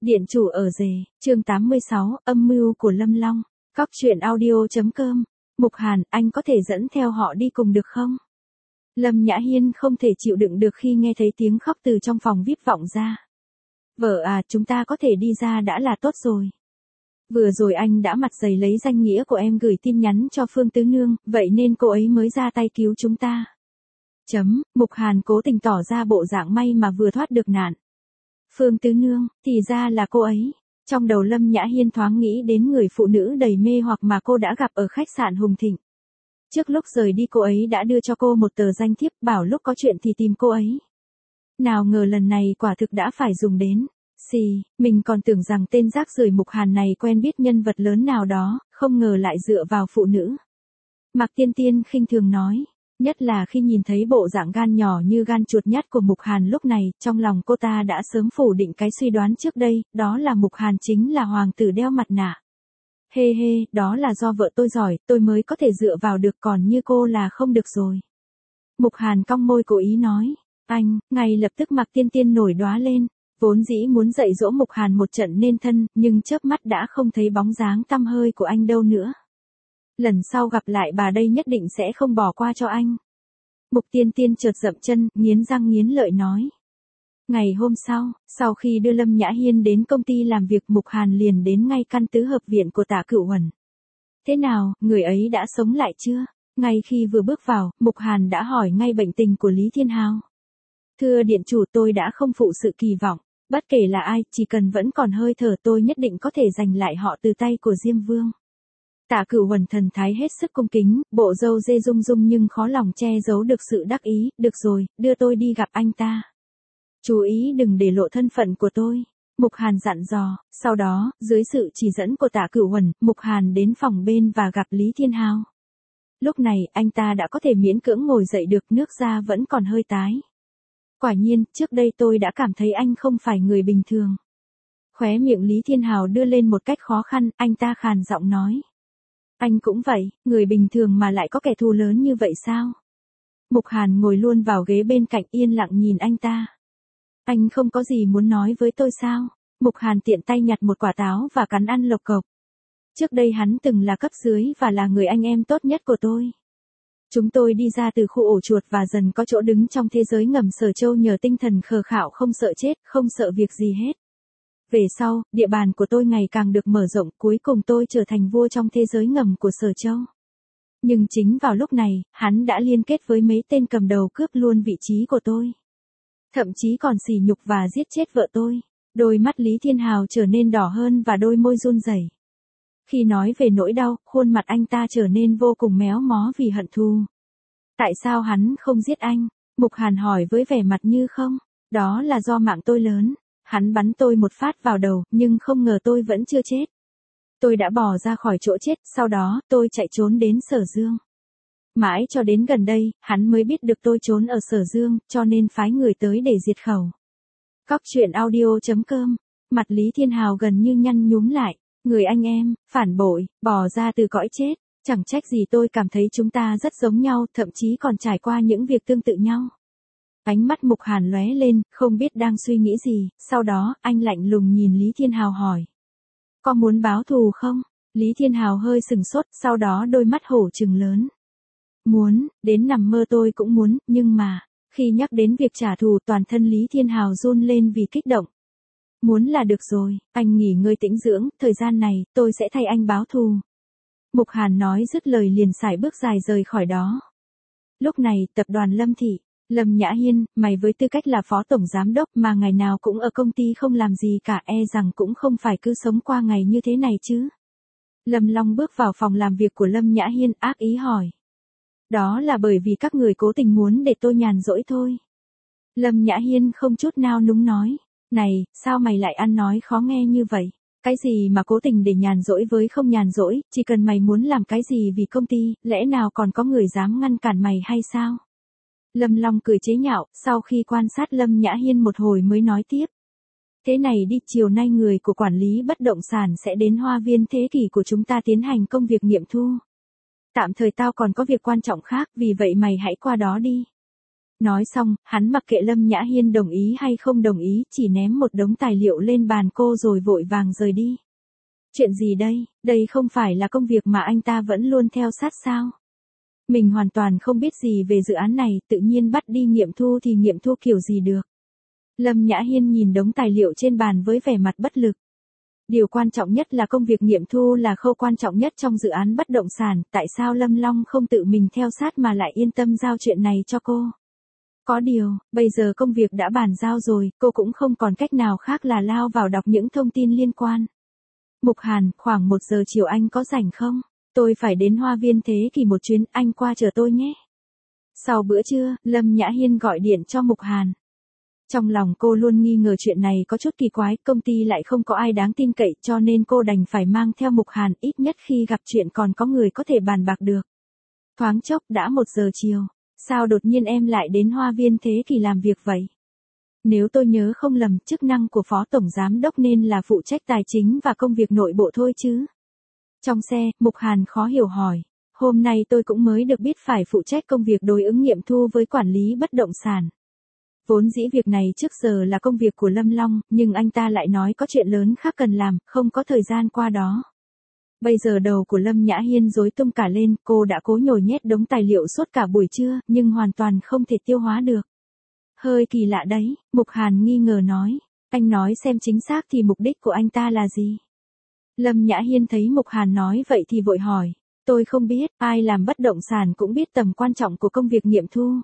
Điện chủ ở rể, chương 86, âm mưu của Lâm Long. Cóc truyện audio.com. Mục Hàn, anh có thể dẫn theo họ đi cùng được không? Lâm Nhã Hiên không thể chịu đựng được khi nghe thấy tiếng khóc từ trong phòng VIP vọng ra. Vợ à, chúng ta có thể đi ra đã là tốt rồi. Vừa rồi anh đã mặt dày lấy danh nghĩa của em gửi tin nhắn cho Phương Tứ Nương, vậy nên cô ấy mới ra tay cứu chúng ta. Mục Hàn cố tình tỏ ra bộ dạng may mà vừa thoát được nạn. Phương Tứ Nương, thì ra là cô ấy. Trong đầu Lâm Nhã Hiên thoáng nghĩ đến người phụ nữ đầy mê hoặc mà cô đã gặp ở khách sạn Hùng Thịnh. Trước lúc rời đi cô ấy đã đưa cho cô một tờ danh thiếp bảo lúc có chuyện thì tìm cô ấy. Nào ngờ lần này quả thực đã phải dùng đến. Mình còn tưởng rằng tên rác rưởi Mục Hàn này quen biết nhân vật lớn nào đó, không ngờ lại dựa vào phụ nữ. Mạc Tiên Tiên khinh thường nói. Nhất là khi nhìn thấy bộ dạng gan nhỏ như gan chuột nhắt của Mục Hàn lúc này, trong lòng cô ta đã sớm phủ định cái suy đoán trước đây, đó là Mục Hàn chính là hoàng tử đeo mặt nạ. Hê, đó là do vợ tôi giỏi, tôi mới có thể dựa vào được, còn như cô là không được rồi. Mục Hàn cong môi cố ý nói. Anh, ngay lập tức Mạc Tiên Tiên nổi đóa lên, vốn dĩ muốn dạy dỗ Mục Hàn một trận nên thân, nhưng chớp mắt đã không thấy bóng dáng tăm hơi của anh đâu nữa. Lần sau gặp lại bà đây nhất định sẽ không bỏ qua cho anh. Mục Tiên Tiên chợt dậm chân, nghiến răng nghiến lợi nói. Ngày hôm sau khi đưa Lâm Nhã Hiên đến công ty làm việc, Mục Hàn liền đến ngay căn tứ hợp viện của Tạ Cửu Huẩn. Thế nào, người ấy đã sống lại chưa? Ngay khi vừa bước vào, Mục Hàn đã hỏi ngay bệnh tình của Lý Thiên Hào. Thưa điện chủ, tôi đã không phụ sự kỳ vọng, bất kể là ai, chỉ cần vẫn còn hơi thở tôi nhất định có thể giành lại họ từ tay của Diêm Vương. Tạ Cửu Huẩn thần thái hết sức cung kính, bộ râu dê rung rung nhưng khó lòng che giấu được sự đắc ý. Được rồi, đưa tôi đi gặp anh ta. Chú ý đừng để lộ thân phận của tôi. Mục Hàn dặn dò. Sau đó, dưới sự chỉ dẫn của Tạ Cửu Huẩn, Mục Hàn đến phòng bên và gặp Lý Thiên Hào. Lúc này, anh ta đã có thể miễn cưỡng ngồi dậy được, nước da vẫn còn hơi tái. Quả nhiên, trước đây tôi đã cảm thấy anh không phải người bình thường. Khóe miệng Lý Thiên Hào đưa lên một cách khó khăn, anh ta khàn giọng nói. Anh cũng vậy, người bình thường mà lại có kẻ thù lớn như vậy sao? Mục Hàn ngồi luôn vào ghế bên cạnh yên lặng nhìn anh ta. Anh không có gì muốn nói với tôi sao? Mục Hàn tiện tay nhặt một quả táo và cắn ăn lộc cộc. Trước đây hắn từng là cấp dưới và là người anh em tốt nhất của tôi. Chúng tôi đi ra từ khu ổ chuột và dần có chỗ đứng trong thế giới ngầm Sở Châu nhờ tinh thần khờ khạo không sợ chết, không sợ việc gì hết. Về sau, địa bàn của tôi ngày càng được mở rộng, cuối cùng tôi trở thành vua trong thế giới ngầm của Sở Châu. Nhưng chính vào lúc này, hắn đã liên kết với mấy tên cầm đầu cướp luôn vị trí của tôi. Thậm chí còn sỉ nhục và giết chết vợ tôi. Đôi mắt Lý Thiên Hào trở nên đỏ hơn và đôi môi run rẩy. Khi nói về nỗi đau, khuôn mặt anh ta trở nên vô cùng méo mó vì hận thù. Tại sao hắn không giết anh? Mục Hàn hỏi với vẻ mặt như không. Đó là do mạng tôi lớn. Hắn bắn tôi một phát vào đầu, nhưng không ngờ tôi vẫn chưa chết. Tôi đã bỏ ra khỏi chỗ chết, sau đó, tôi chạy trốn đến Sở Dương. Mãi cho đến gần đây, hắn mới biết được tôi trốn ở Sở Dương, cho nên phái người tới để diệt khẩu. Cóc truyện audio.com. Mặt Lý Thiên Hào gần như nhăn nhúm lại. Người anh em, phản bội, bỏ ra từ cõi chết. Chẳng trách gì tôi cảm thấy chúng ta rất giống nhau, thậm chí còn trải qua những việc tương tự nhau. Ánh mắt Mục Hàn lóe lên, không biết đang suy nghĩ gì, sau đó, anh lạnh lùng nhìn Lý Thiên Hào hỏi. Có muốn báo thù không? Lý Thiên Hào hơi sừng sốt, sau đó đôi mắt hổ trừng lớn. Muốn, đến nằm mơ tôi cũng muốn, nhưng mà, khi nhắc đến việc trả thù toàn thân Lý Thiên Hào run lên vì kích động. Muốn là được rồi, anh nghỉ ngơi tĩnh dưỡng, thời gian này, tôi sẽ thay anh báo thù. Mục Hàn nói dứt lời liền sải bước dài rời khỏi đó. Lúc này, tập đoàn Lâm Thị. Lâm Nhã Hiên, mày với tư cách là phó tổng giám đốc mà ngày nào cũng ở công ty không làm gì cả, rằng cũng không phải cứ sống qua ngày như thế này chứ. Lâm Long bước vào phòng làm việc của Lâm Nhã Hiên ác ý hỏi. Đó là bởi vì các người cố tình muốn để tôi nhàn rỗi thôi. Lâm Nhã Hiên không chút nao núng nói. Này, sao mày lại ăn nói khó nghe như vậy? Cái gì mà cố tình để nhàn rỗi với không nhàn rỗi, chỉ cần mày muốn làm cái gì vì công ty, lẽ nào còn có người dám ngăn cản mày hay sao? Lâm Long cười chế nhạo, sau khi quan sát Lâm Nhã Hiên một hồi mới nói tiếp. Thế này đi, chiều nay người của quản lý bất động sản sẽ đến Hoa Viên Thế Kỷ của chúng ta tiến hành công việc nghiệm thu. Tạm thời tao còn có việc quan trọng khác, vì vậy mày hãy qua đó đi. Nói xong, hắn mặc kệ Lâm Nhã Hiên đồng ý hay không đồng ý, chỉ ném một đống tài liệu lên bàn cô rồi vội vàng rời đi. Chuyện gì đây, đây không phải là công việc mà anh ta vẫn luôn theo sát sao? Mình hoàn toàn không biết gì về dự án này, tự nhiên bắt đi nghiệm thu thì nghiệm thu kiểu gì được. Lâm Nhã Hiên nhìn đống tài liệu trên bàn với vẻ mặt bất lực. Điều quan trọng nhất là công việc nghiệm thu là khâu quan trọng nhất trong dự án bất động sản, tại sao Lâm Long không tự mình theo sát mà lại yên tâm giao chuyện này cho cô? Có điều, bây giờ công việc đã bàn giao rồi, cô cũng không còn cách nào khác là lao vào đọc những thông tin liên quan. Mục Hàn, khoảng 1 giờ chiều anh có rảnh không? Tôi phải đến Hoa Viên Thế Kỷ một chuyến, anh qua chờ tôi nhé. Sau bữa trưa, Lâm Nhã Hiên gọi điện cho Mục Hàn. Trong lòng cô luôn nghi ngờ chuyện này có chút kỳ quái, công ty lại không có ai đáng tin cậy cho nên cô đành phải mang theo Mục Hàn, ít nhất khi gặp chuyện còn có người có thể bàn bạc được. Thoáng chốc đã 1 giờ chiều, sao đột nhiên em lại đến Hoa Viên Thế Kỷ làm việc vậy? Nếu tôi nhớ không lầm, chức năng của Phó Tổng Giám Đốc nên là phụ trách tài chính và công việc nội bộ thôi chứ. Trong xe, Mục Hàn khó hiểu hỏi, hôm nay tôi cũng mới được biết phải phụ trách công việc đối ứng nghiệm thu với quản lý bất động sản. Vốn dĩ việc này trước giờ là công việc của Lâm Long, nhưng anh ta lại nói có chuyện lớn khác cần làm, không có thời gian qua đó. Bây giờ đầu của Lâm Nhã Hiên rối tung cả lên, cô đã cố nhồi nhét đống tài liệu suốt cả buổi trưa, nhưng hoàn toàn không thể tiêu hóa được. Hơi kỳ lạ đấy, Mục Hàn nghi ngờ nói, anh nói xem chính xác thì mục đích của anh ta là gì? Lâm Nhã Hiên thấy Mục Hàn nói vậy thì vội hỏi, tôi không biết, ai làm bất động sản cũng biết tầm quan trọng của công việc nghiệm thu.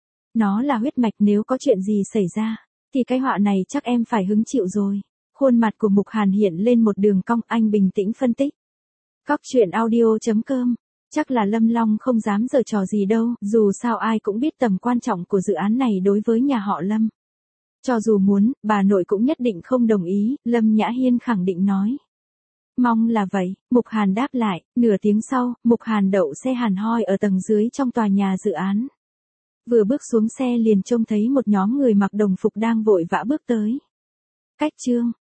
Nó là huyết mạch, nếu có chuyện gì xảy ra, thì cái họa này chắc em phải hứng chịu rồi. Khuôn mặt của Mục Hàn hiện lên một đường cong, anh bình tĩnh phân tích. Cóc truyện audio.com, chắc là Lâm Long không dám giở trò gì đâu, dù sao ai cũng biết tầm quan trọng của dự án này đối với nhà họ Lâm. Cho dù muốn, bà nội cũng nhất định không đồng ý, Lâm Nhã Hiên khẳng định nói. Mong là vậy, Mục Hàn đáp lại, nửa tiếng sau, Mục Hàn đậu xe hàn hoi ở tầng dưới trong tòa nhà dự án. Vừa bước xuống xe liền trông thấy một nhóm người mặc đồng phục đang vội vã bước tới. Cách chương